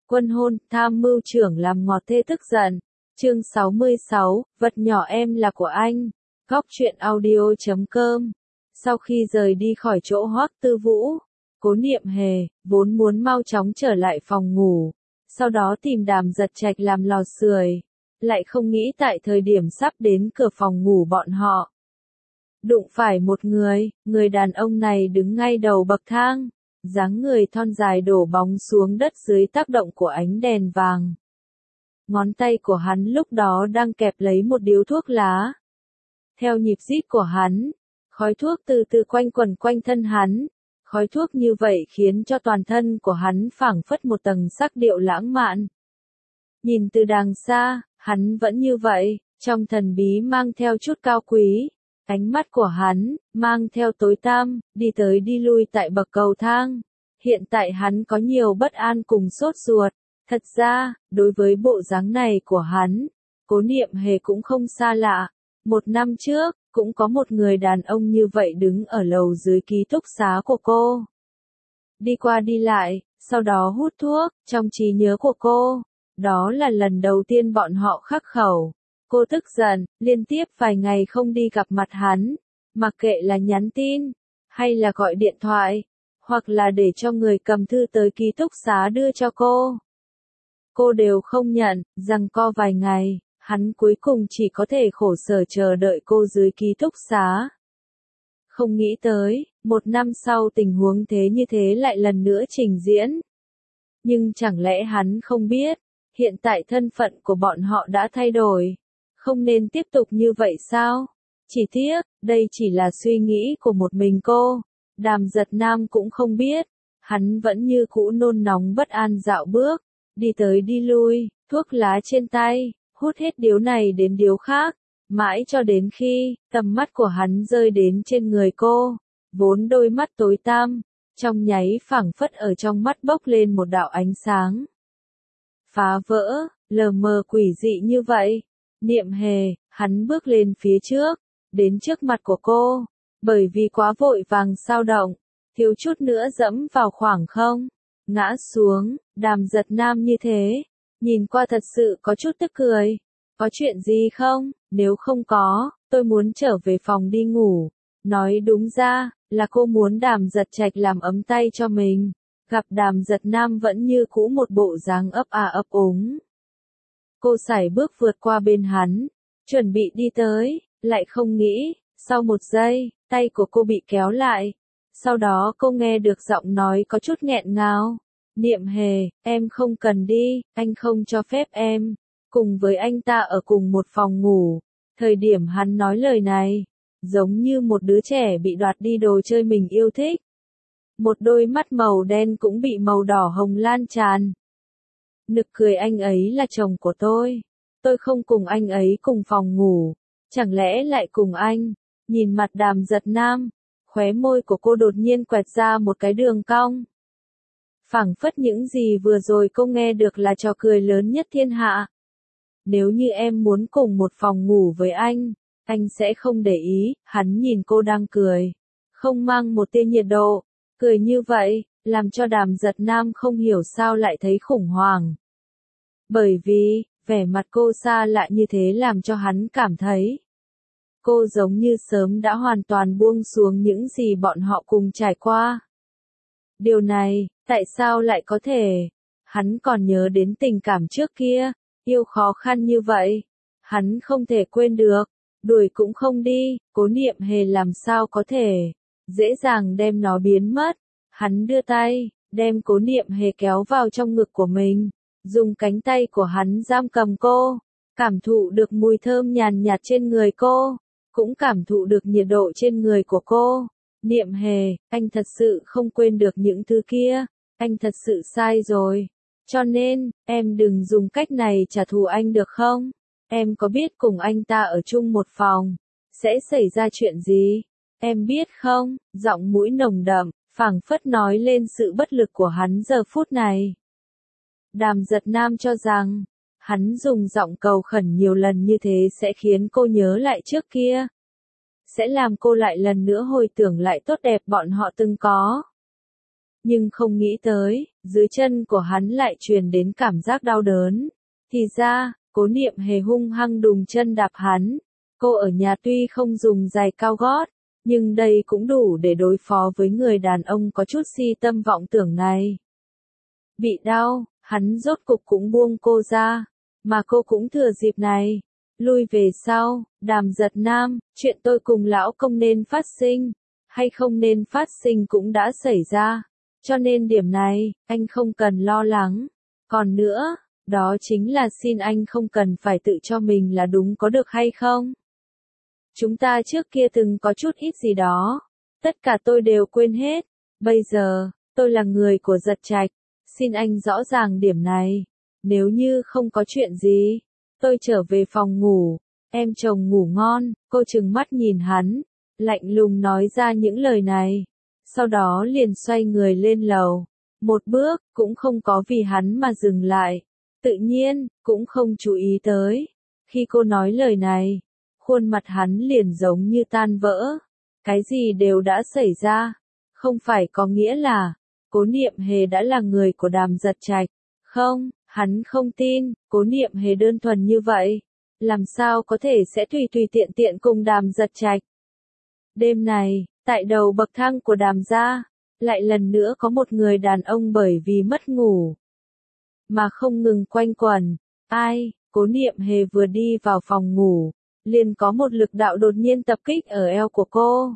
Quân hôn, tham mưu trưởng làm ngọt thê tức giận. Chương 66, vật nhỏ em là của anh. Góc truyện audio.com. Sau khi rời đi khỏi chỗ Hoắc Tư Vũ, Cố Niệm Hề vốn muốn mau chóng trở lại phòng ngủ, sau đó tìm Đàm Giật Trạch làm lò sưởi, lại không nghĩ tại thời điểm sắp đến cửa phòng ngủ bọn họ, đụng phải một người đàn ông này đứng ngay đầu bậc thang, dáng người thon dài đổ bóng xuống đất dưới tác động của ánh đèn vàng. Ngón tay của hắn lúc đó đang kẹp lấy một điếu thuốc lá. Theo nhịp rít của hắn, khói thuốc từ từ quanh quẩn quanh thân hắn. Khói thuốc như vậy khiến cho toàn thân của hắn phảng phất một tầng sắc điệu lãng mạn. Nhìn từ đàng xa, hắn vẫn như vậy, trong thần bí mang theo chút cao quý. Ánh mắt của hắn, mang theo tối tăm, đi tới đi lui tại bậc cầu thang. Hiện tại hắn có nhiều bất an cùng sốt ruột. Thật ra, đối với bộ dáng này của hắn, Cố Niệm Hề cũng không xa lạ. Một năm trước, cũng có một người đàn ông như vậy đứng ở lầu dưới ký túc xá của cô. Đi qua đi lại, sau đó hút thuốc, trong trí nhớ của cô. Đó là lần đầu tiên bọn họ khắc khẩu. Cô tức giận, liên tiếp vài ngày không đi gặp mặt hắn. Mặc kệ là nhắn tin, hay là gọi điện thoại, hoặc là để cho người cầm thư tới ký túc xá đưa cho cô. Cô đều không nhận, rằng co vài ngày. Hắn cuối cùng chỉ có thể khổ sở chờ đợi cô dưới ký túc xá. Không nghĩ tới, một năm sau tình huống thế như thế lại lần nữa trình diễn. Nhưng chẳng lẽ hắn không biết, hiện tại thân phận của bọn họ đã thay đổi, không nên tiếp tục như vậy sao? Chỉ tiếc, đây chỉ là suy nghĩ của một mình cô. Đàm Giật Nam cũng không biết, hắn vẫn như cũ nôn nóng bất an dạo bước, đi tới đi lui, thuốc lá trên tay. Hút hết điếu này đến điếu khác, mãi cho đến khi tầm mắt của hắn rơi đến trên người cô, vốn đôi mắt tối tăm, trong nháy phảng phất ở trong mắt bốc lên một đạo ánh sáng. Phá vỡ, lờ mờ quỷ dị như vậy. Niệm Hề, hắn bước lên phía trước, đến trước mặt của cô, bởi vì quá vội vàng sao động, thiếu chút nữa dẫm vào khoảng không, ngã xuống. Đàm Giật Nam như thế. Nhìn qua thật sự có chút tức cười. Có chuyện gì không? Nếu không có, tôi muốn trở về phòng đi ngủ. Nói đúng ra, là cô muốn Đàm Giật Trạch làm ấm tay cho mình. Gặp Đàm Giật Nam vẫn như cũ một bộ dáng ấp à ấp úng. Cô sải bước vượt qua bên hắn, chuẩn bị đi tới, lại không nghĩ, sau một giây, tay của cô bị kéo lại. Sau đó cô nghe được giọng nói có chút nghẹn ngào. Niệm Hề, em không cần đi, anh không cho phép em cùng với anh ta ở cùng một phòng ngủ. Thời điểm hắn nói lời này, giống như một đứa trẻ bị đoạt đi đồ chơi mình yêu thích. Một đôi mắt màu đen cũng bị màu đỏ hồng lan tràn. Nực cười, anh ấy là chồng của tôi không cùng anh ấy cùng phòng ngủ, chẳng lẽ lại cùng anh? Nhìn mặt Đàm Giật Nam, khóe môi của cô đột nhiên quẹt ra một cái đường cong. Phảng phất những gì vừa rồi cô nghe được là trò cười lớn nhất thiên hạ. Nếu như em muốn cùng một phòng ngủ với anh sẽ không để ý. Hắn nhìn cô đang cười, không mang một tia nhiệt độ, cười như vậy, làm cho Đàm Giật Nam không hiểu sao lại thấy khủng hoảng. Bởi vì, vẻ mặt cô xa lạ như thế làm cho hắn cảm thấy, cô giống như sớm đã hoàn toàn buông xuống những gì bọn họ cùng trải qua. Điều này, tại sao lại có thể? Hắn còn nhớ đến tình cảm trước kia, yêu khó khăn như vậy. Hắn không thể quên được, đuổi cũng không đi. Cố Niệm Hề làm sao có thể dễ dàng đem nó biến mất. Hắn đưa tay, đem Cố Niệm Hề kéo vào trong ngực của mình, dùng cánh tay của hắn giam cầm cô, cảm thụ được mùi thơm nhàn nhạt trên người cô, cũng cảm thụ được nhiệt độ trên người của cô. Niệm Hề, anh thật sự không quên được những thứ kia, anh thật sự sai rồi. Cho nên, em đừng dùng cách này trả thù anh được không? Em có biết cùng anh ta ở chung một phòng, sẽ xảy ra chuyện gì? Em biết không? Giọng mũi nồng đậm, phảng phất nói lên sự bất lực của hắn giờ phút này. Đàm Giật Nam cho rằng, hắn dùng giọng cầu khẩn nhiều lần như thế sẽ khiến cô nhớ lại trước kia. Sẽ làm cô lại lần nữa hồi tưởng lại tốt đẹp bọn họ từng có. nhưng không nghĩ tới, dưới chân của hắn lại truyền đến cảm giác đau đớn. Thì ra, Cố Niệm Hề hung hăng đùng chân đạp hắn. Cô ở nhà tuy không dùng giày cao gót, nhưng đây cũng đủ để đối phó với người đàn ông có chút si tâm vọng tưởng này. Bị đau, hắn rốt cục cũng buông cô ra, mà cô cũng thừa dịp này. Lui về sau, Đàm Giật Nam, chuyện tôi cùng lão công nên phát sinh, hay không nên phát sinh cũng đã xảy ra. Cho nên điểm này, anh không cần lo lắng. Còn nữa, đó chính là xin anh không cần phải tự cho mình là đúng có được hay không? Chúng ta trước kia từng có chút ít gì đó. Tất cả tôi đều quên hết. Bây giờ, tôi là người của Giật Trạch. Xin anh rõ ràng điểm này. Nếu như không có chuyện gì, tôi trở về phòng ngủ. Em chồng ngủ ngon. Cô trừng mắt nhìn hắn, lạnh lùng nói ra những lời này. Sau đó liền xoay người lên lầu. Một bước, cũng không có vì hắn mà dừng lại. Tự nhiên, cũng không chú ý tới. Khi cô nói lời này, khuôn mặt hắn liền giống như tan vỡ. Cái gì đều đã xảy ra. Không phải có nghĩa là, Cố Niệm Hề đã là người của Đàm Giật Trạch. Không, hắn không tin, Cố Niệm Hề đơn thuần như vậy. Làm sao có thể sẽ tùy tùy tiện tiện cùng Đàm Giật Trạch. Đêm này, tại đầu bậc thang của Đàm gia, lại lần nữa có một người đàn ông bởi vì mất ngủ mà không ngừng quanh quẩn. Ai? Cố Niệm Hề vừa đi vào phòng ngủ, liền có một lực đạo đột nhiên tập kích ở eo của cô.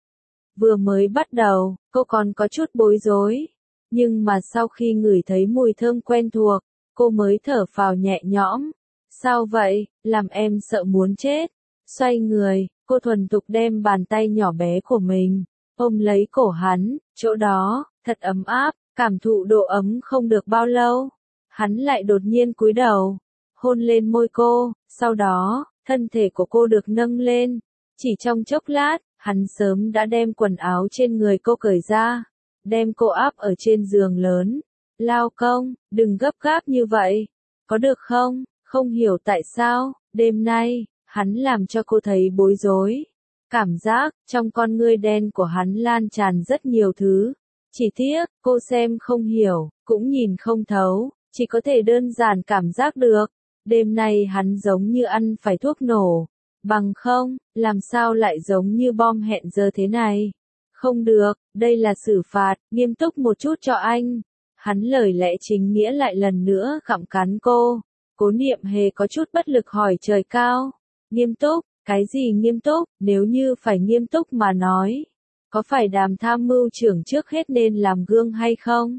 Vừa mới bắt đầu, cô còn có chút bối rối, nhưng mà sau khi ngửi thấy mùi thơm quen thuộc, cô mới thở phào nhẹ nhõm. Sao vậy, làm em sợ muốn chết. Xoay người, cô thuần thục đem bàn tay nhỏ bé của mình ôm lấy cổ hắn, chỗ đó thật ấm áp, cảm thụ độ ấm không được bao lâu, hắn lại đột nhiên cúi đầu, hôn lên môi cô, sau đó, thân thể của cô được nâng lên, chỉ trong chốc lát, hắn sớm đã đem quần áo trên người cô cởi ra, đem cô áp ở trên giường lớn. Lao công, đừng gấp gáp như vậy, có được không? Không hiểu tại sao, đêm nay, hắn làm cho cô thấy bối rối. Cảm giác, trong con ngươi đen của hắn lan tràn rất nhiều thứ. Chỉ tiếc, cô xem không hiểu, cũng nhìn không thấu, chỉ có thể đơn giản cảm giác được. Đêm nay hắn giống như ăn phải thuốc nổ. Bằng không, làm sao lại giống như bom hẹn giờ thế này? Không được, đây là xử phạt, nghiêm túc một chút cho anh. Hắn lời lẽ chính nghĩa lại lần nữa gặm cắn cô. Cố Niệm Hề có chút bất lực hỏi trời cao. Nghiêm túc, cái gì nghiêm túc, nếu như phải nghiêm túc mà nói. Có phải Đàm tham mưu trưởng trước hết nên làm gương hay không?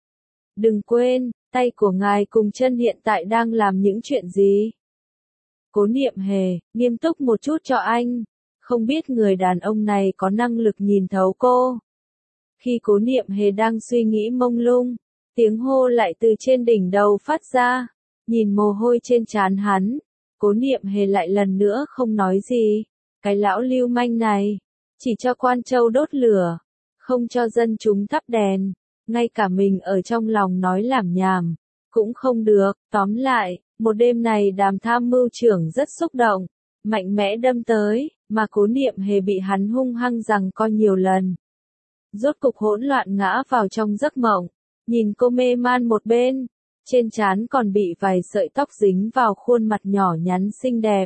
Đừng quên, tay của ngài cùng chân hiện tại đang làm những chuyện gì? Cố Niệm Hề, nghiêm túc một chút cho anh. Không biết người đàn ông này có năng lực nhìn thấu cô. Khi Cố Niệm Hề đang suy nghĩ mông lung, tiếng hô lại từ trên đỉnh đầu phát ra. Nhìn mồ hôi trên trán hắn, Cố Niệm Hề lại lần nữa không nói gì. Cái lão lưu manh này, chỉ cho quan châu đốt lửa, không cho dân chúng thắp đèn, ngay cả mình ở trong lòng nói lảm nhảm, cũng không được. Tóm lại, một đêm này Đàm tham mưu trưởng rất xúc động, mạnh mẽ đâm tới, mà Cố Niệm Hề bị hắn hung hăng giằng co nhiều lần. Rốt cục hỗn loạn ngã vào trong giấc mộng, nhìn cô mê man một bên, trên trán còn bị vài sợi tóc dính vào khuôn mặt nhỏ nhắn xinh đẹp.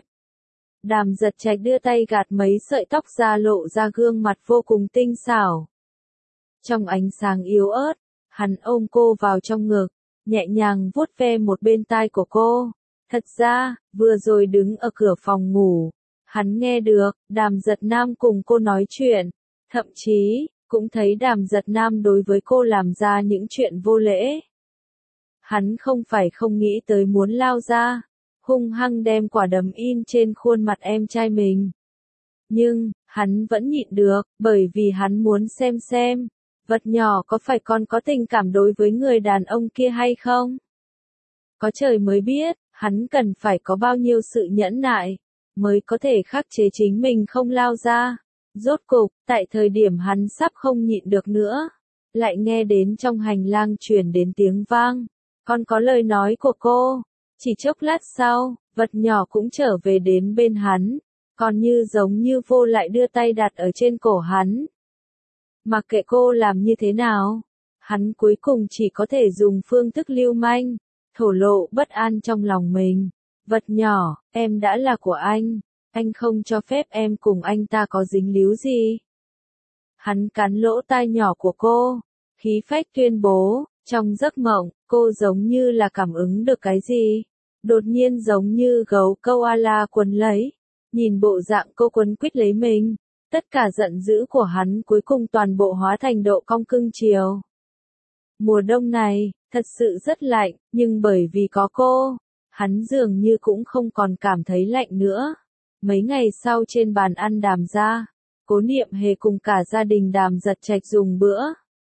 Đàm Giật Trạch đưa tay gạt mấy sợi tóc ra lộ ra gương mặt vô cùng tinh xảo. Trong ánh sáng yếu ớt, hắn ôm cô vào trong ngực, nhẹ nhàng vuốt ve một bên tai của cô. Thật ra, vừa rồi đứng ở cửa phòng ngủ, hắn nghe được, Đàm Giật Nam cùng cô nói chuyện, thậm chí, cũng thấy Đàm Giật Nam đối với cô làm ra những chuyện vô lễ. Hắn không phải không nghĩ tới muốn lao ra, hung hăng đem quả đấm in trên khuôn mặt em trai mình. Nhưng, hắn vẫn nhịn được, bởi vì hắn muốn xem, vật nhỏ có phải còn có tình cảm đối với người đàn ông kia hay không? Có trời mới biết, hắn cần phải có bao nhiêu sự nhẫn nại, mới có thể khắc chế chính mình không lao ra. Rốt cục, tại thời điểm hắn sắp không nhịn được nữa, lại nghe đến trong hành lang truyền đến tiếng vang. Còn có lời nói của cô. Chỉ chốc lát sau, vật nhỏ cũng trở về đến bên hắn, còn như giống như vô lại đưa tay đặt ở trên cổ hắn. Mặc kệ cô làm như thế nào, Hắn cuối cùng chỉ có thể dùng phương thức lưu manh, thổ lộ bất an trong lòng mình. Vật nhỏ, em đã là của anh không cho phép em cùng anh ta có dính líu gì. Hắn cắn lỗ tai nhỏ của cô, khí phách tuyên bố, trong giấc mộng, cô giống như là cảm ứng được cái gì. Đột nhiên giống như gấu koala quấn lấy, nhìn bộ dạng cô quấn quýt lấy mình, tất cả giận dữ của hắn cuối cùng toàn bộ hóa thành độ cong cưng chiều. Mùa đông này, thật sự rất lạnh, nhưng bởi vì có cô, hắn dường như cũng không còn cảm thấy lạnh nữa. Mấy ngày sau trên bàn ăn Đàm gia, Cố Niệm Hề cùng cả gia đình Đàm Giật Trạch dùng bữa.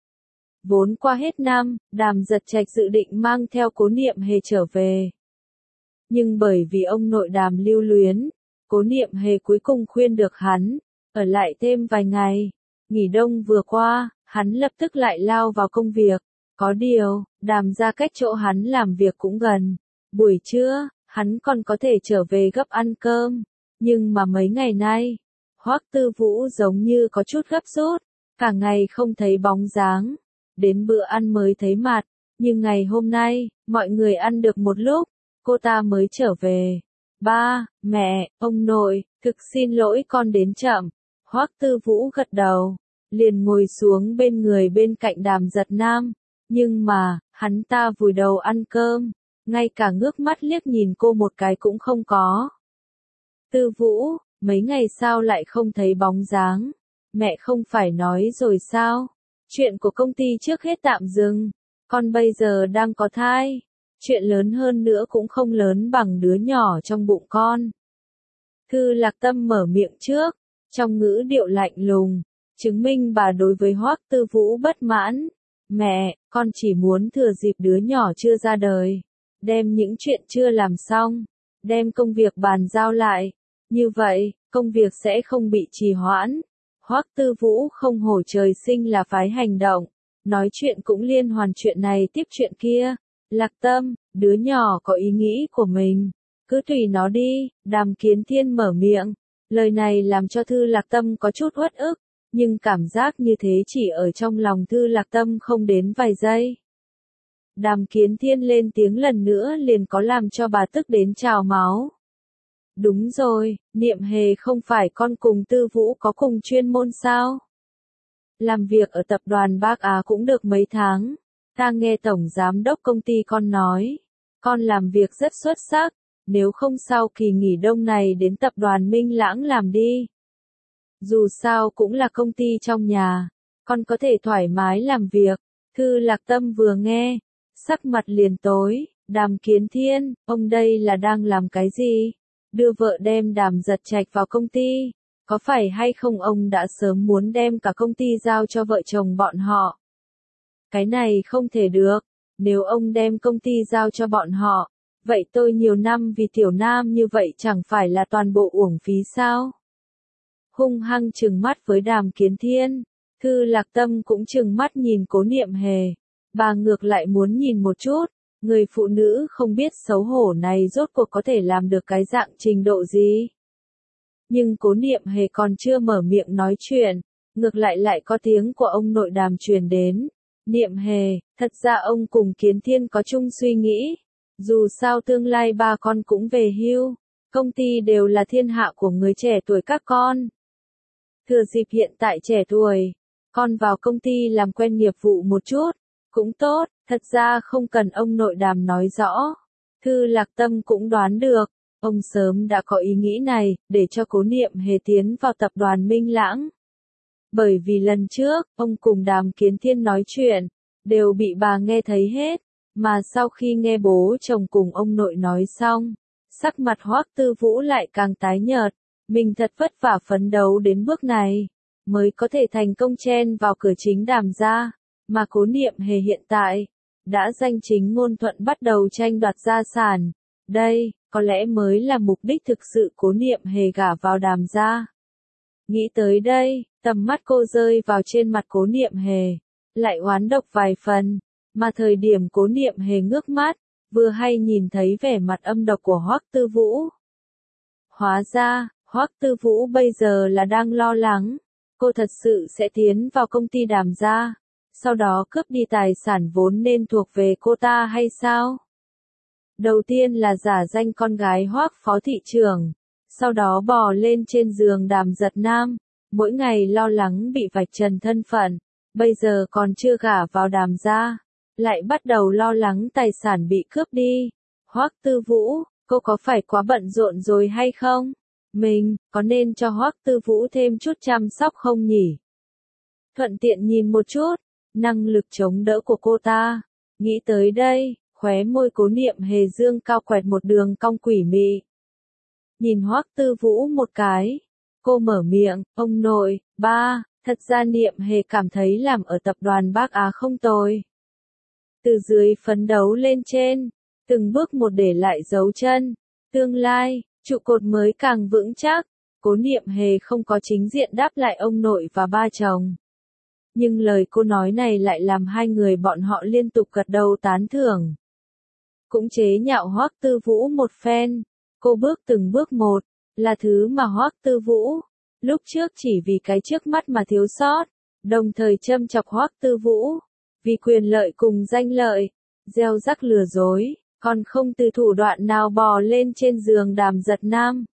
Vốn qua hết năm, Đàm Giật Trạch dự định mang theo Cố Niệm Hề trở về. Nhưng bởi vì ông nội Đàm lưu luyến, Cố Niệm Hề cuối cùng khuyên được hắn, ở lại thêm vài ngày. Nghỉ đông vừa qua, hắn lập tức lại lao vào công việc. Có điều, Đàm gia cách chỗ hắn làm việc cũng gần. Buổi trưa, hắn còn có thể trở về gấp ăn cơm. Nhưng mà mấy ngày nay, Hoắc Tư Vũ giống như có chút gấp rút, cả ngày không thấy bóng dáng. Đến bữa ăn mới thấy mặt, nhưng ngày hôm nay, mọi người ăn được một lúc, cô ta mới trở về. Ba, mẹ, ông nội, thực xin lỗi con đến chậm. Hoắc Tư Vũ gật đầu, liền ngồi xuống bên người bên cạnh Đàm Giật Nam. Nhưng mà, hắn ta vùi đầu ăn cơm, ngay cả ngước mắt liếc nhìn cô một cái cũng không có. Tư Vũ, mấy ngày sao lại không thấy bóng dáng? Mẹ không phải nói rồi sao? Chuyện của công ty trước hết tạm dừng, con bây giờ đang có thai. Chuyện lớn hơn nữa cũng không lớn bằng đứa nhỏ trong bụng con. Thư Lạc Tâm mở miệng trước, trong ngữ điệu lạnh lùng, chứng minh bà đối với Hoắc Tư Vũ bất mãn. Mẹ, con chỉ muốn thừa dịp đứa nhỏ chưa ra đời, đem những chuyện chưa làm xong, đem công việc bàn giao lại. Như vậy, công việc sẽ không bị trì hoãn. Hoắc Tư Vũ không hổ trời sinh là phái hành động, nói chuyện cũng liên hoàn chuyện này tiếp chuyện kia. Lạc Tâm, đứa nhỏ có ý nghĩ của mình, cứ tùy nó đi. Đàm Kiến Thiên mở miệng, lời này làm cho Thư Lạc Tâm có chút uất ức, nhưng cảm giác như thế chỉ ở trong lòng Thư Lạc Tâm không đến vài giây. Đàm Kiến Thiên lên tiếng lần nữa liền có làm cho bà tức đến trào máu. Đúng rồi, Niệm Hề không phải con cùng Tư Vũ có cùng chuyên môn sao? Làm việc ở tập đoàn Bắc Á cũng được mấy tháng, ta nghe tổng giám đốc công ty con nói, con làm việc rất xuất sắc, nếu không sau kỳ nghỉ đông này đến tập đoàn Minh Lãng làm đi. Dù sao cũng là công ty trong nhà, con có thể thoải mái làm việc. Thư Lạc Tâm vừa nghe, sắc mặt liền tối. Đàm Kiến Thiên, ông đây là đang làm cái gì? Đưa vợ đem Đàm Giật Trạch vào công ty, có phải hay không ông đã sớm muốn đem cả công ty giao cho vợ chồng bọn họ? Cái này không thể được, nếu ông đem công ty giao cho bọn họ, vậy tôi nhiều năm vì Tiểu Nam như vậy chẳng phải là toàn bộ uổng phí sao? Hung hăng trừng mắt với Đàm Kiến Thiên, Thư Lạc Tâm cũng trừng mắt nhìn Cố Niệm Hề, bà ngược lại muốn nhìn một chút. Người phụ nữ không biết xấu hổ này rốt cuộc có thể làm được cái dạng trình độ gì. Nhưng Cố Niệm Hề còn chưa mở miệng nói chuyện, ngược lại lại có tiếng của ông nội Đàm truyền đến. Niệm Hề, thật ra ông cùng Kiến Thiên có chung suy nghĩ. Dù sao tương lai ba con cũng về hưu, công ty đều là thiên hạ của người trẻ tuổi các con. Thừa dịp hiện tại trẻ tuổi, con vào công ty làm quen nghiệp vụ một chút, cũng tốt. Thật ra không cần ông nội Đàm nói rõ, Thư Lạc Tâm cũng đoán được, ông sớm đã có ý nghĩ này, để cho Cố Niệm Hề tiến vào tập đoàn Minh Lãng. Bởi vì lần trước, ông cùng Đàm Kiến Thiên nói chuyện, đều bị bà nghe thấy hết, mà sau khi nghe bố chồng cùng ông nội nói xong, sắc mặt Hoắc Tư Vũ lại càng tái nhợt, mình thật vất vả phấn đấu đến bước này, mới có thể thành công chen vào cửa chính Đàm gia, mà Cố Niệm Hề hiện tại đã danh chính ngôn thuận bắt đầu tranh đoạt gia sản. Đây, có lẽ mới là mục đích thực sự Cố Niệm Hề gả vào Đàm gia. Nghĩ tới đây, tầm mắt cô rơi vào trên mặt Cố Niệm Hề, lại oán độc vài phần, mà thời điểm Cố Niệm Hề ngước mắt, vừa hay nhìn thấy vẻ mặt âm độc của Hoắc Tư Vũ. Hóa ra, Hoắc Tư Vũ bây giờ là đang lo lắng, cô thật sự sẽ tiến vào công ty Đàm gia. sau đó cướp đi tài sản vốn nên thuộc về cô ta hay sao? Đầu tiên là giả danh con gái Hoắc phó thị trưởng, sau đó bò lên trên giường Đàm Giật Nam, mỗi ngày lo lắng bị vạch trần thân phận, bây giờ còn chưa gả vào Đàm gia, lại bắt đầu lo lắng tài sản bị cướp đi. Hoắc Tư Vũ, cô có phải quá bận rộn rồi hay không? Mình, có nên cho Hoắc Tư Vũ thêm chút chăm sóc không nhỉ? Thuận tiện nhìn một chút, năng lực chống đỡ của cô ta. Nghĩ tới đây, khóe môi Cố Niệm Hề dương cao quẹt một đường cong quỷ mị. Nhìn Hoắc Tư Vũ một cái, cô mở miệng, ông nội, ba, thật ra Niệm Hề cảm thấy làm ở tập đoàn Bắc Á không tồi. Từ dưới phấn đấu lên trên, từng bước một để lại dấu chân, tương lai, trụ cột mới càng vững chắc. Cố Niệm Hề không có chính diện đáp lại ông nội và ba chồng. Nhưng lời cô nói này lại làm hai người bọn họ liên tục gật đầu tán thưởng. Cũng chế nhạo Hoắc Tư Vũ một phen, cô bước từng bước một, là thứ mà Hoắc Tư Vũ, lúc trước chỉ vì cái trước mắt mà thiếu sót, đồng thời châm chọc Hoắc Tư Vũ, vì quyền lợi cùng danh lợi, gieo rắc lừa dối, còn không từ thủ đoạn nào bò lên trên giường Đàm Giật Nam.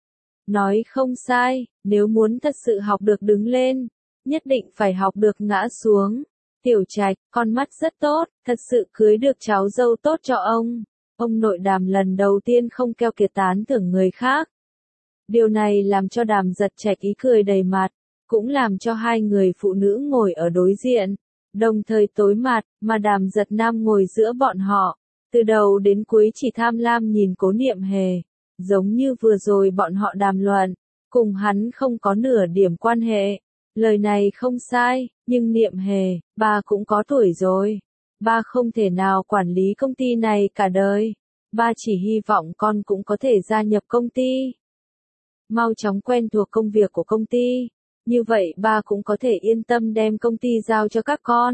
Nói không sai, nếu muốn thật sự học được đứng lên, nhất định phải học được ngã xuống. Tiểu Trạch, con mắt rất tốt, thật sự cưới được cháu dâu tốt cho ông. Ông nội Đàm lần đầu tiên không keo kiệt tán thưởng người khác. Điều này làm cho Đàm Giật Trạch ý cười đầy mặt, cũng làm cho hai người phụ nữ ngồi ở đối diện, đồng thời tối mặt, mà Đàm Giật Nam ngồi giữa bọn họ, từ đầu đến cuối chỉ tham lam nhìn Cố Niệm Hề, giống như vừa rồi bọn họ đàm luận, cùng hắn không có nửa điểm quan hệ. Lời này không sai, nhưng Niệm Hề, ba cũng có tuổi rồi. Ba không thể nào quản lý công ty này cả đời. Ba chỉ hy vọng con cũng có thể gia nhập công ty. Mau chóng quen thuộc công việc của công ty. Như vậy ba cũng có thể yên tâm đem công ty giao cho các con.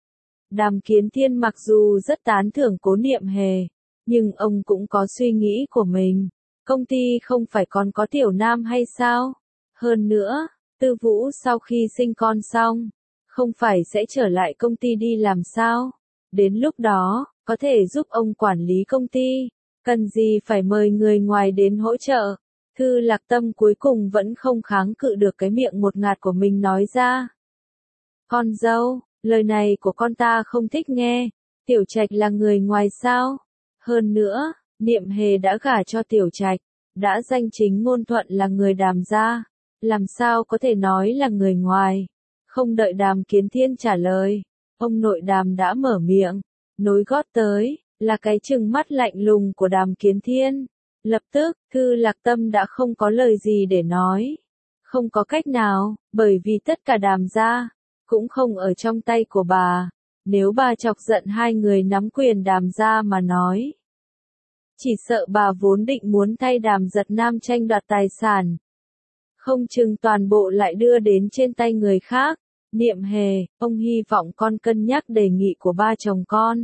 Đàm Kiến Thiên mặc dù rất tán thưởng Cố Niệm Hề, nhưng ông cũng có suy nghĩ của mình. Công ty không phải còn có Tiểu Nam hay sao? Hơn nữa, Tư Vũ sau khi sinh con xong, không phải sẽ trở lại công ty đi làm sao? Đến lúc đó, có thể giúp ông quản lý công ty, cần gì phải mời người ngoài đến hỗ trợ. Thư Lạc Tâm cuối cùng vẫn không kháng cự được cái miệng ngột ngạt của mình nói ra. Con dâu, lời này của con ta không thích nghe, Tiểu Trạch là người ngoài sao? Hơn nữa, Niệm Hề đã gả cho Tiểu Trạch, đã danh chính ngôn thuận là người Đàm gia, làm sao có thể nói là người ngoài? Không đợi Đàm Kiến Thiên trả lời, ông nội Đàm đã mở miệng, nối gót tới, là cái trừng mắt lạnh lùng của Đàm Kiến Thiên. Lập tức, Thư Lạc Tâm đã không có lời gì để nói. Không có cách nào, bởi vì tất cả Đàm gia, cũng không ở trong tay của bà. Nếu bà chọc giận hai người nắm quyền Đàm gia mà nói, chỉ sợ bà vốn định muốn thay Đàm Giật Nam tranh đoạt tài sản. Không chừng toàn bộ lại đưa đến trên tay người khác. Niệm Hề, ông hy vọng con cân nhắc đề nghị của ba chồng con.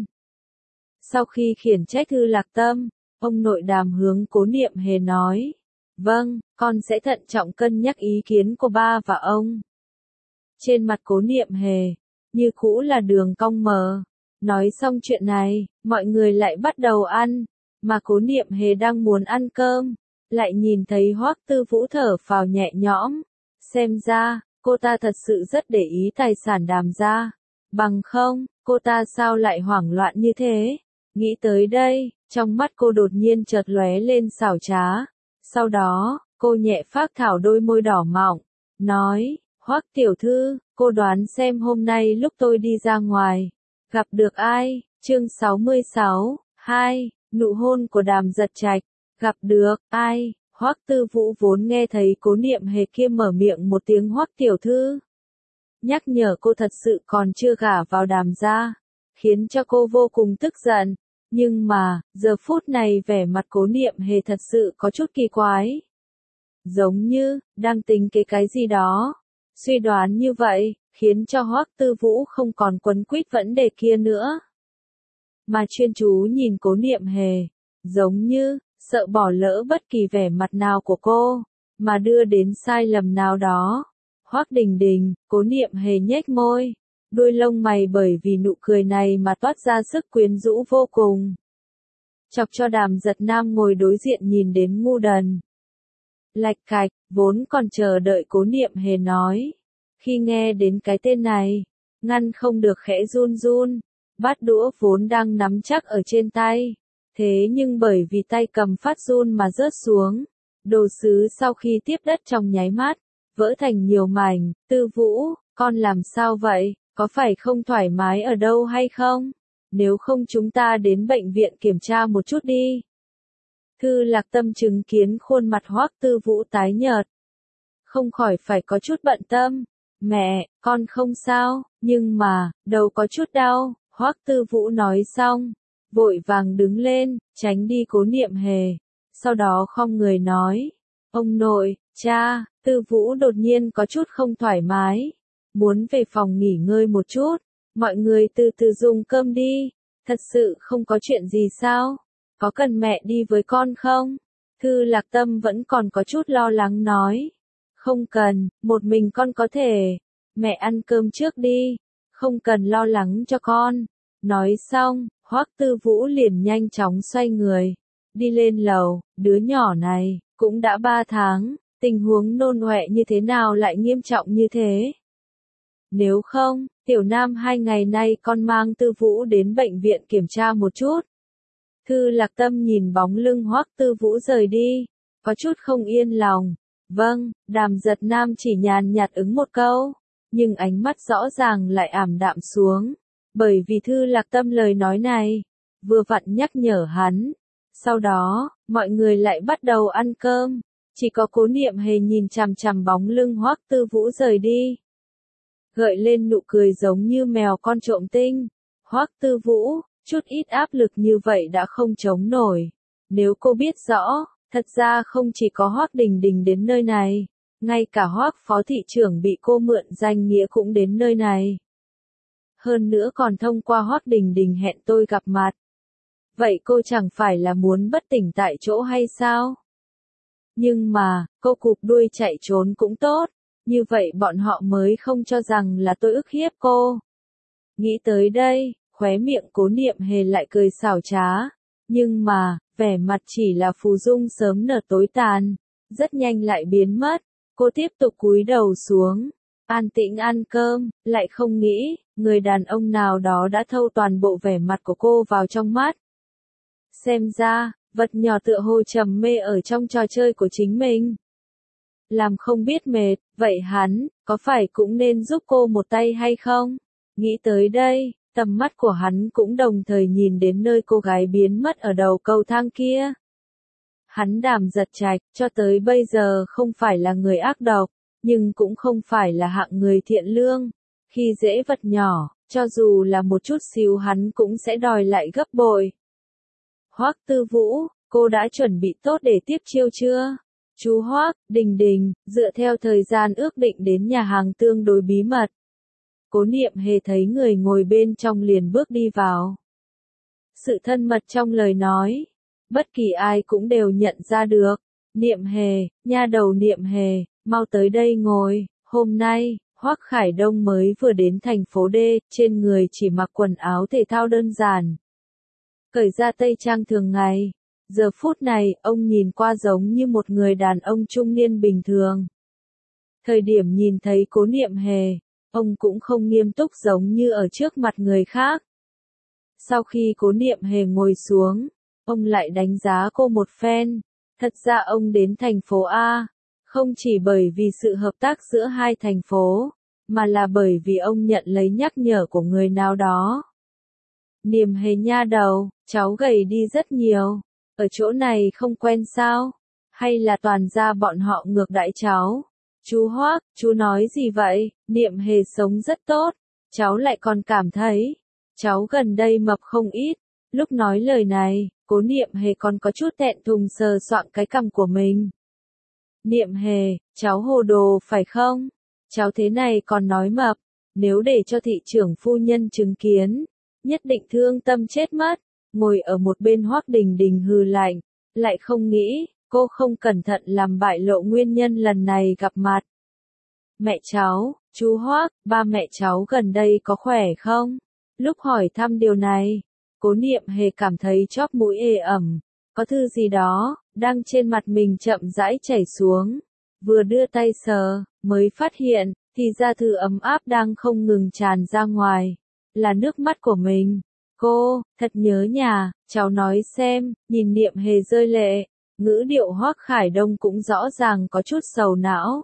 Sau khi khiển trách Thư Lạc Tâm, ông nội Đàm hướng Cố Niệm Hề nói, vâng, con sẽ thận trọng cân nhắc ý kiến của ba và ông. Trên mặt Cố Niệm Hề, như cũ là đường cong mờ. Nói xong chuyện này, mọi người lại bắt đầu ăn, mà Cố Niệm Hề đang muốn ăn cơm, lại nhìn thấy Hoắc Tư Vũ thở phào nhẹ nhõm. Xem ra, cô ta thật sự rất để ý tài sản Đàm gia. Bằng không, cô ta sao lại hoảng loạn như thế? Nghĩ tới đây, trong mắt cô đột nhiên chợt lóe lên xảo trá. Sau đó, cô nhẹ phác thảo đôi môi đỏ mọng, nói, Hoắc tiểu thư, cô đoán xem hôm nay lúc tôi đi ra ngoài, gặp được ai? Chương 66, 2, nụ hôn của Đàm Giật Trạch, gặp được ai? Hoắc Tư Vũ vốn nghe thấy Cố Niệm Hề kia mở miệng một tiếng Hoắc tiểu thư, nhắc nhở cô thật sự còn chưa gả vào Đàm gia, khiến cho cô vô cùng tức giận. Nhưng mà, giờ phút này vẻ mặt Cố Niệm Hề thật sự có chút kỳ quái. Giống như, đang tính cái gì đó. Suy đoán như vậy, khiến cho Hoắc Tư Vũ không còn quấn quýt vấn đề kia nữa. Mà chuyên chú nhìn Cố Niệm Hề, giống như, sợ bỏ lỡ bất kỳ vẻ mặt nào của cô, mà đưa đến sai lầm nào đó. Hoắc Đình Đình, Cố Niệm Hề nhếch môi, Đuôi lông mày bởi vì nụ cười này mà toát ra sức quyến rũ vô cùng. Chọc cho Đàm Giật Nam ngồi đối diện nhìn đến ngu đần. Lạch cạch, vốn còn chờ đợi Cố Niệm Hề nói. Khi nghe đến cái tên này, ngăn không được khẽ run run, bát đũa vốn đang nắm chắc ở trên tay. Thế nhưng bởi vì tay cầm phát run mà rớt xuống, đồ sứ sau khi tiếp đất trong nháy mắt, vỡ thành nhiều mảnh. Tư Vũ, con làm sao vậy, có phải không thoải mái ở đâu hay không? Nếu không chúng ta đến bệnh viện kiểm tra một chút đi. Thư Lạc Tâm chứng kiến khuôn mặt Hoắc Tư Vũ tái nhợt, không khỏi phải có chút bận tâm. Mẹ, con không sao, nhưng mà, đầu có chút đau. Hoắc Tư Vũ nói xong, vội vàng đứng lên, tránh đi Cố Niệm Hề. Sau đó khom người nói, ông nội, cha. Tư Vũ đột nhiên có chút không thoải mái, muốn về phòng nghỉ ngơi một chút. Mọi người từ từ dùng cơm đi, thật sự không có chuyện gì sao? Có cần mẹ đi với con không? Thư Lạc Tâm vẫn còn có chút lo lắng nói. Không cần, một mình con có thể. Mẹ ăn cơm trước đi, không cần lo lắng cho con. Nói xong, Hoắc Tư Vũ liền nhanh chóng xoay người, đi lên lầu. Đứa nhỏ này, cũng đã 3 tháng, tình huống nôn ọe như thế nào lại nghiêm trọng như thế? Nếu không, Tiểu Nam 2 ngày nay con mang Tư Vũ đến bệnh viện kiểm tra một chút. Thư Lạc Tâm nhìn bóng lưng Hoắc Tư Vũ rời đi, có chút không yên lòng. Vâng, Đàm Giật Nam chỉ nhàn nhạt ứng một câu, nhưng ánh mắt rõ ràng lại ảm đạm xuống, bởi vì Thư Lạc Tâm lời nói này, vừa vặn nhắc nhở hắn. Sau đó, mọi người lại bắt đầu ăn cơm, chỉ có Cố Niệm Hề nhìn chằm chằm bóng lưng Hoắc Tư Vũ rời đi, gợi lên nụ cười giống như mèo con trộm tinh. Hoắc Tư Vũ, chút ít áp lực như vậy đã không chống nổi. Nếu cô biết rõ, thật ra không chỉ có Hoắc Đình Đình đến nơi này, ngay cả Hoắc phó thị trưởng bị cô mượn danh nghĩa cũng đến nơi này. Hơn nữa còn thông qua Hoắc Đình Đình hẹn tôi gặp mặt. Vậy cô chẳng phải là muốn bất tỉnh tại chỗ hay sao? Nhưng mà, cô cụp đuôi chạy trốn cũng tốt, như vậy bọn họ mới không cho rằng là tôi ức hiếp cô. Nghĩ tới đây, khóe miệng Cố Niệm Hề lại cười xảo trá, nhưng mà, vẻ mặt chỉ là phù dung sớm nở tối tàn, rất nhanh lại biến mất. Cô tiếp tục cúi đầu xuống, an tĩnh ăn cơm, lại không nghĩ, người đàn ông nào đó đã thâu toàn bộ vẻ mặt của cô vào trong mắt. Xem ra, vật nhỏ tựa hồ trầm mê ở trong trò chơi của chính mình. Làm không biết mệt, vậy hắn, có phải cũng nên giúp cô một tay hay không? Nghĩ tới đây, tầm mắt của hắn cũng đồng thời nhìn đến nơi cô gái biến mất ở đầu cầu thang kia. Hắn Đàm Giật Trạch, cho tới bây giờ không phải là người ác độc, nhưng cũng không phải là hạng người thiện lương. Khi dễ vật nhỏ, cho dù là một chút xíu hắn cũng sẽ đòi lại gấp bội. Hoắc Tư Vũ, cô đã chuẩn bị tốt để tiếp chiêu chưa? Chú Hoắc, Đình Đình, dựa theo thời gian ước định đến nhà hàng tương đối bí mật. Cố Niệm Hề thấy người ngồi bên trong liền bước đi vào. Sự thân mật trong lời nói, bất kỳ ai cũng đều nhận ra được. Niệm Hề, nha đầu Niệm Hề, mau tới đây ngồi. Hôm nay, Hoắc Khải Đông mới vừa đến thành phố D, trên người chỉ mặc quần áo thể thao đơn giản. Cởi ra tây trang thường ngày. Giờ phút này, ông nhìn qua giống như một người đàn ông trung niên bình thường. Thời điểm nhìn thấy Cố Niệm Hề, ông cũng không nghiêm túc giống như ở trước mặt người khác. Sau khi Cố Niệm Hề ngồi xuống, ông lại đánh giá cô một phen. Thật ra ông đến thành phố A, không chỉ bởi vì sự hợp tác giữa hai thành phố, mà là bởi vì ông nhận lấy nhắc nhở của người nào đó. Niệm Hề nha đầu, cháu gầy đi rất nhiều. Ở chỗ này không quen sao? Hay là toàn ra bọn họ ngược đãi cháu? Chú Hoắc, chú nói gì vậy? Niệm Hề sống rất tốt. Cháu lại còn cảm thấy, cháu gần đây mập không ít. Lúc nói lời này, Cố Niệm Hề còn có chút thẹn thùng sờ soạng cái cằm của mình. Niệm Hề, cháu hồ đồ phải không? Cháu thế này còn nói mập. Nếu để cho thị trưởng phu nhân chứng kiến, nhất định thương tâm chết mất. Ngồi ở một bên Hoắc Đình Đình hừ lạnh, lại không nghĩ, cô không cẩn thận làm bại lộ nguyên nhân lần này gặp mặt. Mẹ cháu, chú Hoác, ba mẹ cháu gần đây có khỏe không? Lúc hỏi thăm điều này, Cố Niệm Hề cảm thấy chóp mũi ê ẩm, có thứ gì đó đang trên mặt mình chậm rãi chảy xuống. Vừa đưa tay sờ, mới phát hiện, thì ra thứ ấm áp đang không ngừng tràn ra ngoài, là nước mắt của mình. Cô, thật nhớ nhà, cháu nói xem, nhìn Niệm Hề rơi lệ, ngữ điệu Hoác Khải Đông cũng rõ ràng có chút sầu não.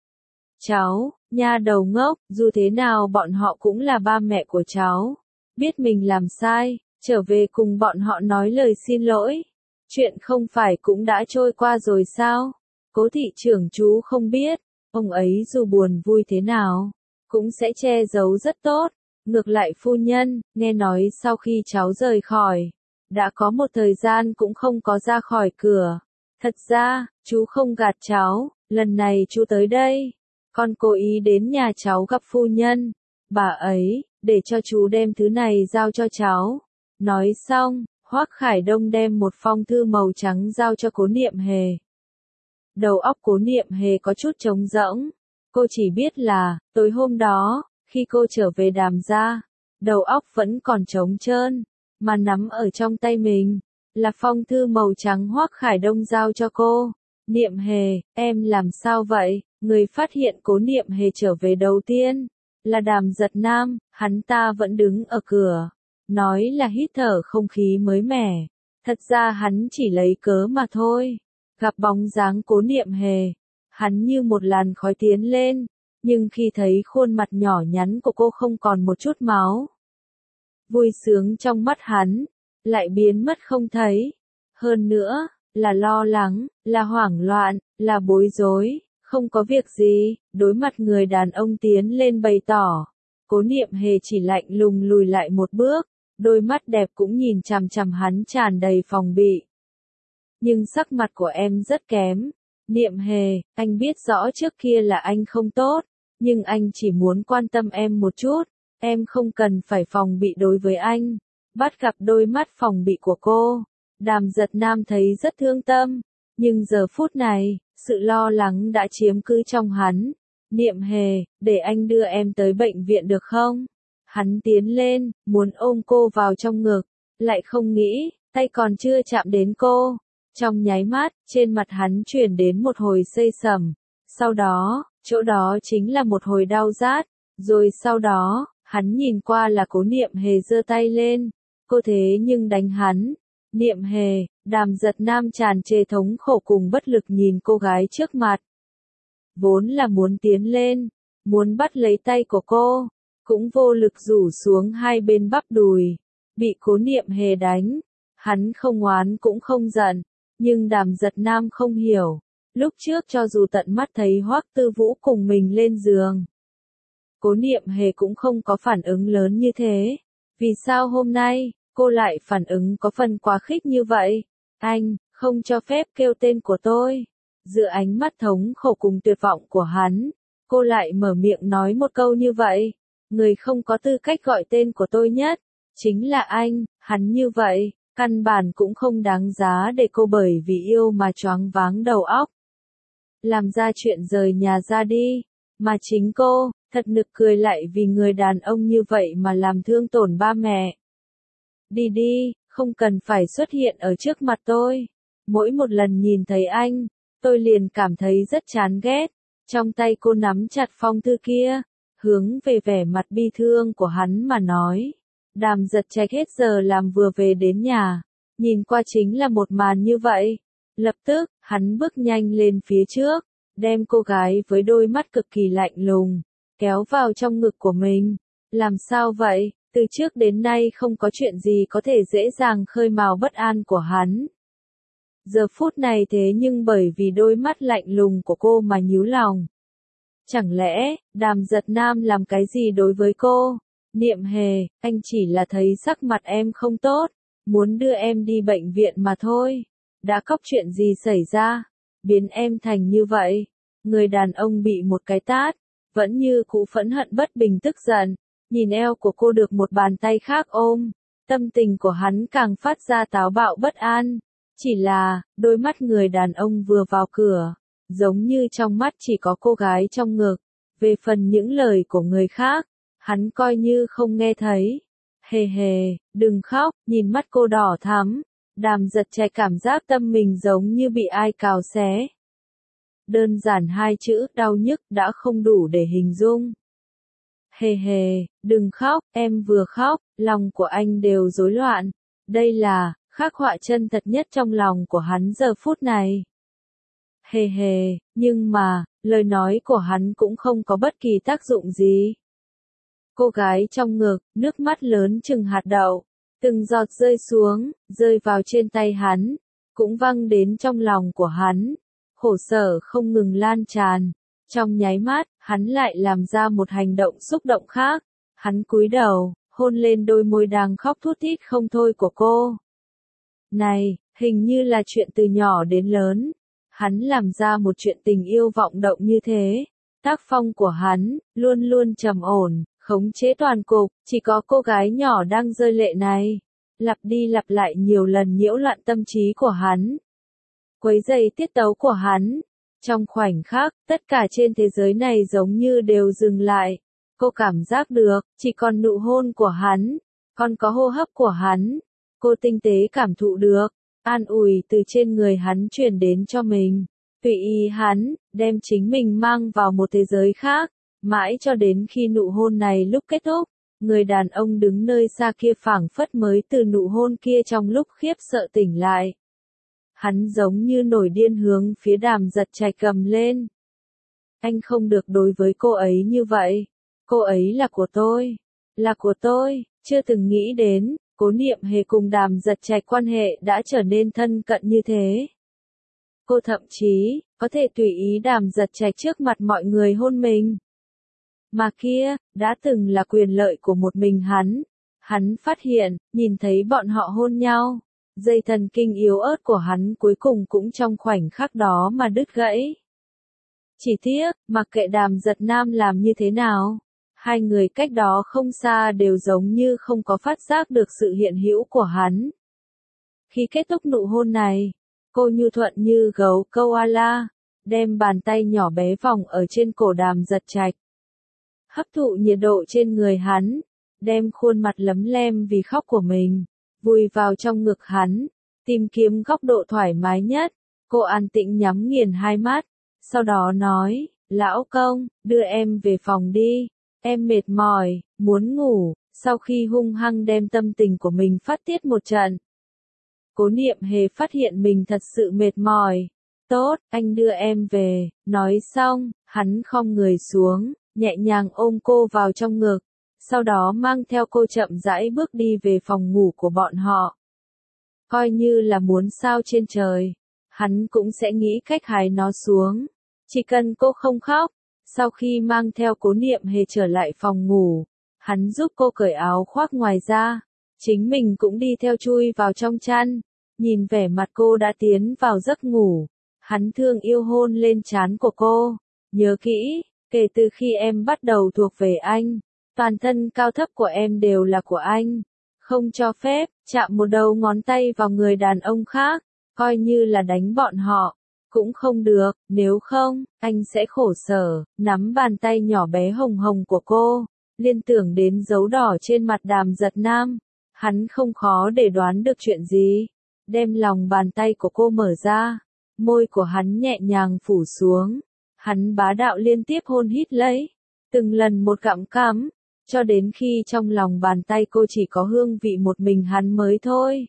Cháu, nha đầu ngốc, dù thế nào bọn họ cũng là ba mẹ của cháu. Biết mình làm sai, trở về cùng bọn họ nói lời xin lỗi. Chuyện không phải cũng đã trôi qua rồi sao? Cố thị trưởng chú không biết, ông ấy dù buồn vui thế nào, cũng sẽ che giấu rất tốt. Ngược lại phu nhân, nghe nói sau khi cháu rời khỏi, đã có một thời gian cũng không có ra khỏi cửa. Thật ra, chú không gạt cháu, lần này chú tới đây, con cố ý đến nhà cháu gặp phu nhân. Bà ấy, để cho chú đem thứ này giao cho cháu. Nói xong, Hoác Khải Đông đem một phong thư màu trắng giao cho Cố Niệm Hề. Đầu óc Cố Niệm Hề có chút trống rỗng. Cô chỉ biết là, tối hôm đó, khi cô trở về Đàm gia, đầu óc vẫn còn trống trơn, mà nắm ở trong tay mình, là phong thư màu trắng Hoác Khải Đông giao cho cô. Niệm Hề, em làm sao vậy? Người phát hiện Cố Niệm Hề trở về đầu tiên, là Đàm Giật Nam, hắn ta vẫn đứng ở cửa, nói là hít thở không khí mới mẻ. Thật ra hắn chỉ lấy cớ mà thôi. Gặp bóng dáng Cố Niệm Hề, hắn như một làn khói tiến lên, nhưng khi thấy khuôn mặt nhỏ nhắn của cô không còn một chút máu, vui sướng trong mắt hắn lại biến mất không thấy. Hơn nữa, là lo lắng, là hoảng loạn, là bối rối. Không có việc gì, đối mặt người đàn ông tiến lên bày tỏ. Cố Niệm Hề chỉ lạnh lùng lùi lại một bước, đôi mắt đẹp cũng nhìn chằm chằm hắn tràn đầy phòng bị. Nhưng sắc mặt của em rất kém. Niệm Hề, anh biết rõ trước kia là anh không tốt, nhưng anh chỉ muốn quan tâm em một chút, em không cần phải phòng bị đối với anh. Bắt gặp đôi mắt phòng bị của cô, Đàm Giật Nam thấy rất thương tâm, nhưng giờ phút này, sự lo lắng đã chiếm cứ trong hắn. Niệm Hề, để anh đưa em tới bệnh viện được không? Hắn tiến lên, muốn ôm cô vào trong ngực, lại không nghĩ, tay còn chưa chạm đến cô. Trong nháy mắt, trên mặt hắn chuyển đến một hồi xây sẩm. Sau đó, chỗ đó chính là một hồi đau rát. Rồi sau đó, hắn nhìn qua là Cố Niệm Hề giơ tay lên. Cô thế nhưng đánh hắn. Niệm Hề, Đàm Giật Nam tràn trề thống khổ cùng bất lực nhìn cô gái trước mặt. Vốn là muốn tiến lên, muốn bắt lấy tay của cô, cũng vô lực rủ xuống hai bên bắp đùi. Bị Cố Niệm Hề đánh, hắn không oán cũng không giận, nhưng Đàm Giật Nam không hiểu. Lúc trước cho dù tận mắt thấy Hoắc Tư Vũ cùng mình lên giường, Cố Niệm Hề cũng không có phản ứng lớn như thế. Vì sao hôm nay, cô lại phản ứng có phần quá khích như vậy? Anh, không cho phép kêu tên của tôi. Giữa ánh mắt thống khổ cùng tuyệt vọng của hắn, cô lại mở miệng nói một câu như vậy. Người không có tư cách gọi tên của tôi nhất, chính là anh. Hắn như vậy, căn bản cũng không đáng giá để cô bởi vì yêu mà choáng váng đầu óc. Làm ra chuyện rời nhà ra đi. Mà chính cô, thật nực cười lại vì người đàn ông như vậy mà làm thương tổn ba mẹ. Đi đi, không cần phải xuất hiện ở trước mặt tôi. Mỗi một lần nhìn thấy anh, tôi liền cảm thấy rất chán ghét. Trong tay cô nắm chặt phong thư kia, hướng về vẻ mặt bi thương của hắn mà nói. Đàm Giật Trạch hết giờ làm vừa về đến nhà, nhìn qua chính là một màn như vậy. Lập tức, hắn bước nhanh lên phía trước, đem cô gái với đôi mắt cực kỳ lạnh lùng, kéo vào trong ngực của mình. Làm sao vậy? Từ trước đến nay không có chuyện gì có thể dễ dàng khơi mào bất an của hắn. Giờ phút này thế nhưng bởi vì đôi mắt lạnh lùng của cô mà nhíu lòng. Chẳng lẽ, Đàm Giật Nam làm cái gì đối với cô? Niệm Hề, anh chỉ là thấy sắc mặt em không tốt, muốn đưa em đi bệnh viện mà thôi. Đã có chuyện gì xảy ra? Biến em thành như vậy. Người đàn ông bị một cái tát, vẫn như cũ phẫn hận bất bình tức giận. Nhìn eo của cô được một bàn tay khác ôm, tâm tình của hắn càng phát ra táo bạo bất an. Chỉ là, đôi mắt người đàn ông vừa vào cửa, giống như trong mắt chỉ có cô gái trong ngực, Về phần những lời của người khác, hắn coi như không nghe thấy. Hề hề, đừng khóc, nhìn mắt cô đỏ thắm. Đàm Giật Trạch cảm giác tâm mình giống như bị ai cào xé. Đơn giản hai chữ đau nhức đã không đủ để hình dung. Hề hề, đừng khóc, em vừa khóc, lòng của anh đều rối loạn. Đây là khắc họa chân thật nhất trong lòng của hắn giờ phút này. Hề hề, nhưng mà, lời nói của hắn cũng không có bất kỳ tác dụng gì. Cô gái trong ngực, nước mắt lớn chừng hạt đậu, từng giọt rơi xuống, rơi vào trên tay hắn, cũng văng đến trong lòng của hắn. Khổ sở không ngừng lan tràn. Trong nháy mắt, hắn lại làm ra một hành động xúc động khác. Hắn cúi đầu, hôn lên đôi môi đang khóc thút thít không thôi của cô. Này, hình như là chuyện từ nhỏ đến lớn. Hắn làm ra một chuyện tình yêu vọng động như thế. Tác phong của hắn, luôn luôn trầm ổn, khống chế toàn cục, chỉ có cô gái nhỏ đang rơi lệ này. Lặp đi lặp lại nhiều lần nhiễu loạn tâm trí của hắn. Quấy rầy tiết tấu của hắn. Trong khoảnh khắc, tất cả trên thế giới này giống như đều dừng lại. Cô cảm giác được, chỉ còn nụ hôn của hắn, còn có hô hấp của hắn. Cô tinh tế cảm thụ được, an ủi từ trên người hắn truyền đến cho mình. Tùy ý hắn, đem chính mình mang vào một thế giới khác, mãi cho đến khi nụ hôn này lúc kết thúc. Người đàn ông đứng nơi xa kia phảng phất mới từ nụ hôn kia trong lúc khiếp sợ tỉnh lại. Hắn giống như nổi điên hướng phía Đàm Giật Trạch gầm lên. Anh không được đối với cô ấy như vậy. Cô ấy là của tôi. Là của tôi. Chưa từng nghĩ đến, Cố Niệm Hề cùng Đàm Giật Trạch quan hệ đã trở nên thân cận như thế. Cô thậm chí, có thể tùy ý Đàm Giật Trạch trước mặt mọi người hôn mình. Mà kia, đã từng là quyền lợi của một mình hắn. Hắn phát hiện, nhìn thấy bọn họ hôn nhau. Dây thần kinh yếu ớt của hắn cuối cùng cũng trong khoảnh khắc đó mà đứt gãy. Chỉ tiếc, mặc kệ Đàm Giật Nam làm như thế nào, hai người cách đó không xa đều giống như không có phát giác được sự hiện hữu của hắn. Khi kết thúc nụ hôn này, cô nhu thuận như gấu koala, đem bàn tay nhỏ bé vòng ở trên cổ Đàm Giật Trạch. Hấp thụ nhiệt độ trên người hắn, đem khuôn mặt lấm lem vì khóc của mình, vùi vào trong ngực hắn, tìm kiếm góc độ thoải mái nhất. Cô an tĩnh nhắm nghiền hai mắt, sau đó nói, lão công, đưa em về phòng đi, em mệt mỏi, muốn ngủ. Sau khi hung hăng đem tâm tình của mình phát tiết một trận, Cố Niệm Hề phát hiện mình thật sự mệt mỏi. Tốt, anh đưa em về. Nói xong, hắn khom người xuống, nhẹ nhàng ôm cô vào trong ngực, sau đó mang theo cô chậm rãi bước đi về phòng ngủ của bọn họ. Coi như là muốn sao trên trời, hắn cũng sẽ nghĩ cách hái nó xuống. Chỉ cần cô không khóc. Sau khi mang theo Cố Niệm Hề trở lại phòng ngủ, hắn giúp cô cởi áo khoác ngoài ra, chính mình cũng đi theo chui vào trong chăn. Nhìn vẻ mặt cô đã tiến vào giấc ngủ, hắn thương yêu hôn lên trán của cô. Nhớ kỹ, kể từ khi em bắt đầu thuộc về anh, toàn thân cao thấp của em đều là của anh. Không cho phép chạm một đầu ngón tay vào người đàn ông khác, coi như là đánh bọn họ cũng không được, nếu không, anh sẽ khổ sở. Nắm bàn tay nhỏ bé hồng hồng của cô, liên tưởng đến dấu đỏ trên mặt Đàm Giật Nam, hắn không khó để đoán được chuyện gì. Đem lòng bàn tay của cô mở ra, môi của hắn nhẹ nhàng phủ xuống, hắn bá đạo liên tiếp hôn hít lấy, từng lần một gặm cắm, cho đến khi trong lòng bàn tay cô chỉ có hương vị một mình hắn mới thôi.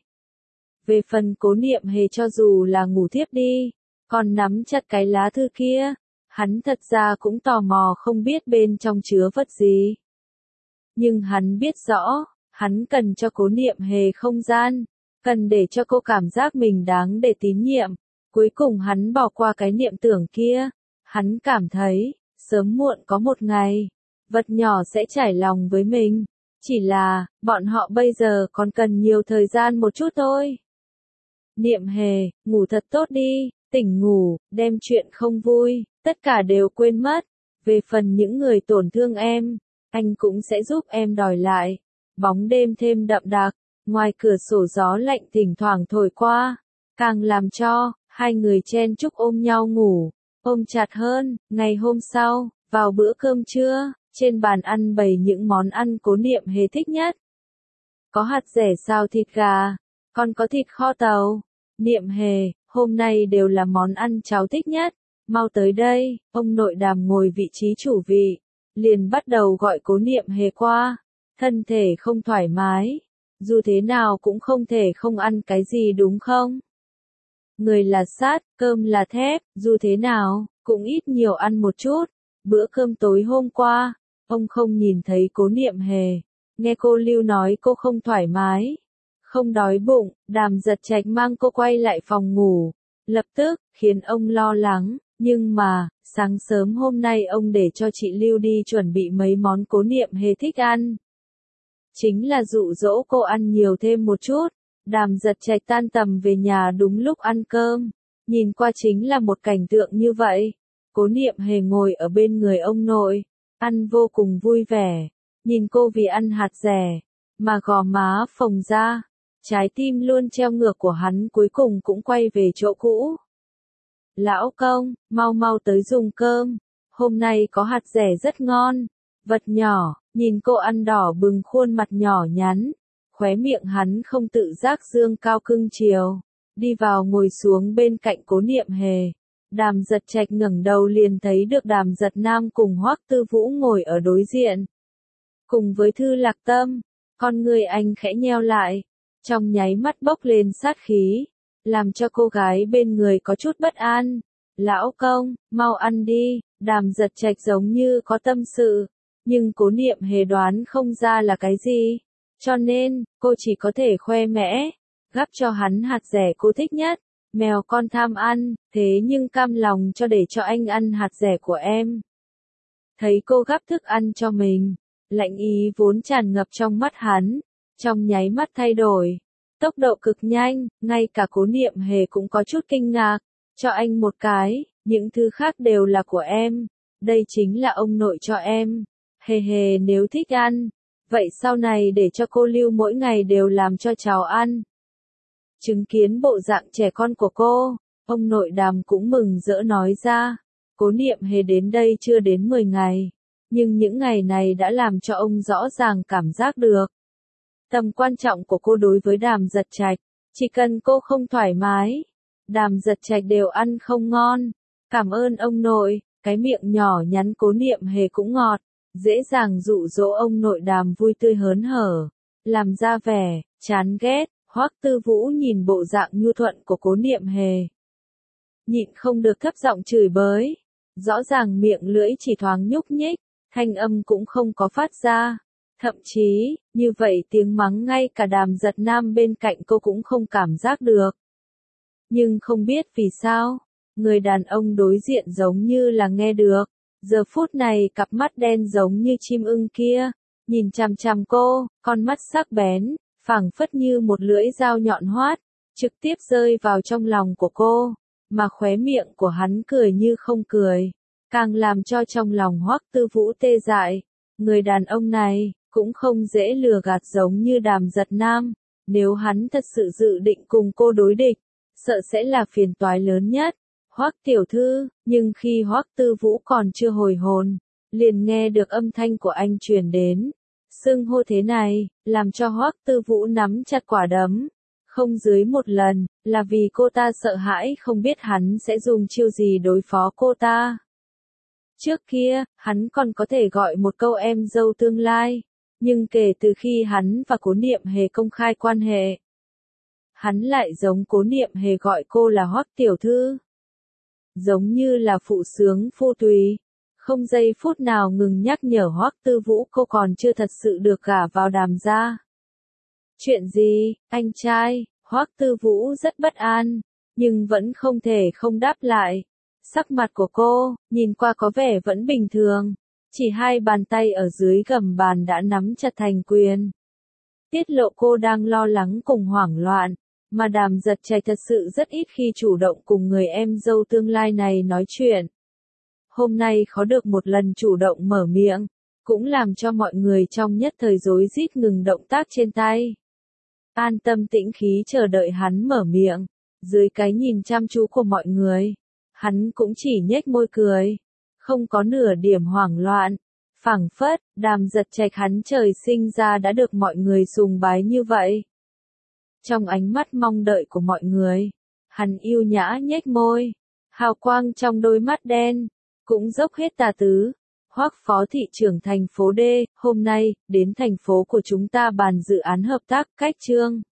Về phần Cố Niệm Hề cho dù là ngủ thiếp đi, còn nắm chặt cái lá thư kia, hắn thật ra cũng tò mò không biết bên trong chứa vật gì. Nhưng hắn biết rõ, hắn cần cho Cố Niệm Hề không gian, cần để cho cô cảm giác mình đáng để tín nhiệm. Cuối cùng hắn bỏ qua cái niệm tưởng kia, hắn cảm thấy, sớm muộn có một ngày, vật nhỏ sẽ trải lòng với mình. Chỉ là, bọn họ bây giờ còn cần nhiều thời gian một chút thôi. Niệm Hề, ngủ thật tốt đi, tỉnh ngủ, đem chuyện không vui, tất cả đều quên mất. Về phần những người tổn thương em, anh cũng sẽ giúp em đòi lại. Bóng đêm thêm đậm đặc, ngoài cửa sổ gió lạnh thỉnh thoảng thổi qua, càng làm cho hai người chen chúc ôm nhau ngủ, ôm chặt hơn. Ngày hôm sau, Vào bữa cơm trưa, trên bàn ăn bày những món ăn Cố Niệm Hề thích nhất. Có hạt dẻ xào thịt gà, còn có thịt kho tàu. Niệm Hề, hôm nay đều là món ăn cháu thích nhất. Mau tới đây, ông nội Đàm ngồi vị trí chủ vị, liền bắt đầu gọi Cố Niệm Hề qua. Thân thể không thoải mái, dù thế nào cũng không thể không ăn cái gì đúng không? Người là sắt, cơm là thép, dù thế nào, cũng ít nhiều ăn một chút. Bữa cơm tối hôm qua, ông không nhìn thấy Cố Niệm Hề. Nghe cô Lưu nói cô không thoải mái, không đói bụng, Đàm Giật Trạch mang cô quay lại phòng ngủ. Lập tức, khiến ông lo lắng, nhưng mà, sáng sớm hôm nay ông để cho chị Lưu đi chuẩn bị mấy món Cố Niệm Hề thích ăn. Chính là dụ dỗ cô ăn nhiều thêm một chút. Đàm Giật Trạch tan tầm về nhà đúng lúc ăn cơm. Nhìn qua chính là một cảnh tượng như vậy. Cố Niệm Hề ngồi ở bên người ông nội, ăn vô cùng vui vẻ. Nhìn cô vì ăn hạt dẻ, mà gò má phồng ra. Trái tim luôn treo ngược của hắn cuối cùng cũng quay về chỗ cũ. Lão công, mau mau tới dùng cơm. Hôm nay có hạt dẻ rất ngon. Vật nhỏ, nhìn cô ăn đỏ bừng khuôn mặt nhỏ nhắn. Khóe miệng hắn không tự giác dương cao cưng chiều. Đi vào ngồi xuống bên cạnh Cố Niệm Hề. Đàm Giật Trạch ngẩng đầu liền thấy được Đàm Giật Nam cùng Hoắc Tư Vũ ngồi ở đối diện. Cùng với Thư Lạc Tâm, con người anh khẽ nheo lại. Trong nháy mắt bốc lên sát khí. Làm cho cô gái bên người có chút bất an. Lão công, mau ăn đi. Đàm Giật Trạch giống như có tâm sự. Nhưng Cố Niệm Hề đoán không ra là cái gì. Cho nên, cô chỉ có thể khoe mẽ. Gắp cho hắn hạt dẻ cô thích nhất. Mèo con tham ăn, thế nhưng cam lòng cho để cho anh ăn hạt dẻ của em. Thấy cô gắp thức ăn cho mình. Lạnh ý vốn tràn ngập trong mắt hắn. Trong nháy mắt thay đổi. Tốc độ cực nhanh, ngay cả Cố Niệm Hề cũng có chút kinh ngạc. Cho anh một cái, những thứ khác đều là của em. Đây chính là ông nội cho em. Hề hề nếu thích ăn, vậy sau này để cho cô Lưu mỗi ngày đều làm cho cháu ăn. Chứng kiến bộ dạng trẻ con của cô, ông nội Đàm cũng mừng rỡ nói ra. Cố Niệm Hề đến đây chưa đến 10 ngày, nhưng những ngày này đã làm cho ông rõ ràng cảm giác được tầm quan trọng của cô đối với Đàm Giật Trạch. Chỉ cần cô không thoải mái, Đàm Giật Trạch đều ăn không ngon. Cảm ơn ông nội. Cái miệng nhỏ nhắn Cố Niệm Hề cũng ngọt, dễ dàng dụ dỗ ông nội Đàm vui tươi hớn hở, làm ra vẻ chán ghét. Hoắc Tư Vũ nhìn bộ dạng nhu thuận của Cố Niệm Hề, nhịn không được thấp giọng chửi bới. Rõ ràng miệng lưỡi chỉ thoáng nhúc nhích, thanh âm cũng không có phát ra. Thậm chí, như vậy tiếng mắng ngay cả Đàm Giật Nam bên cạnh cô cũng không cảm giác được. Nhưng không biết vì sao, người đàn ông đối diện giống như là nghe được. Giờ phút này cặp mắt đen giống như chim ưng kia, nhìn chằm chằm cô, con mắt sắc bén, phảng phất như một lưỡi dao nhọn hoắt, trực tiếp rơi vào trong lòng của cô, mà khóe miệng của hắn cười như không cười, càng làm cho trong lòng Hoắc Tư Vũ tê dại. Người đàn ông này, cũng không dễ lừa gạt giống như Đàm Giật Nam, nếu hắn thật sự dự định cùng cô đối địch, sợ sẽ là phiền toái lớn nhất. Hoắc tiểu thư, nhưng khi Hoắc Tư Vũ còn chưa hồi hồn, liền nghe được âm thanh của anh truyền đến. Xưng hô thế này, làm cho Hoắc Tư Vũ nắm chặt quả đấm. Không dưới một lần, là vì cô ta sợ hãi không biết hắn sẽ dùng chiêu gì đối phó cô ta. Trước kia, hắn còn có thể gọi một câu em dâu tương lai, nhưng kể từ khi hắn và Cố Niệm Hề công khai quan hệ, hắn lại giống Cố Niệm Hề gọi cô là Hoắc tiểu thư. Giống như là phụ sướng phu tùy, không giây phút nào ngừng nhắc nhở Hoắc Tư Vũ cô còn chưa thật sự được gả vào Đàm gia. Chuyện gì, anh trai? Hoắc Tư Vũ rất bất an, nhưng vẫn không thể không đáp lại. Sắc mặt của cô, nhìn qua có vẻ vẫn bình thường, chỉ hai bàn tay ở dưới gầm bàn đã nắm chặt thành quyền. Tiết lộ cô đang lo lắng cùng hoảng loạn, mà Đàm Giật Trạch thật sự rất ít khi chủ động cùng người em dâu tương lai này nói chuyện. Hôm nay khó được một lần chủ động mở miệng, cũng làm cho mọi người trong nhất thời rối rít ngừng động tác trên tay. An tâm tĩnh khí chờ đợi hắn mở miệng, dưới cái nhìn chăm chú của mọi người, hắn cũng chỉ nhếch môi cười. không có nửa điểm hoảng loạn. Phảng phất, Đàm Giật Trạch hắn trời sinh ra đã được mọi người sùng bái như vậy. Trong ánh mắt mong đợi của mọi người, hắn yêu nhã nhếch môi, hào quang trong đôi mắt đen, cũng dốc hết tà tứ. Hoắc phó thị trưởng thành phố D, hôm nay, đến thành phố của chúng ta bàn dự án hợp tác, cách chương.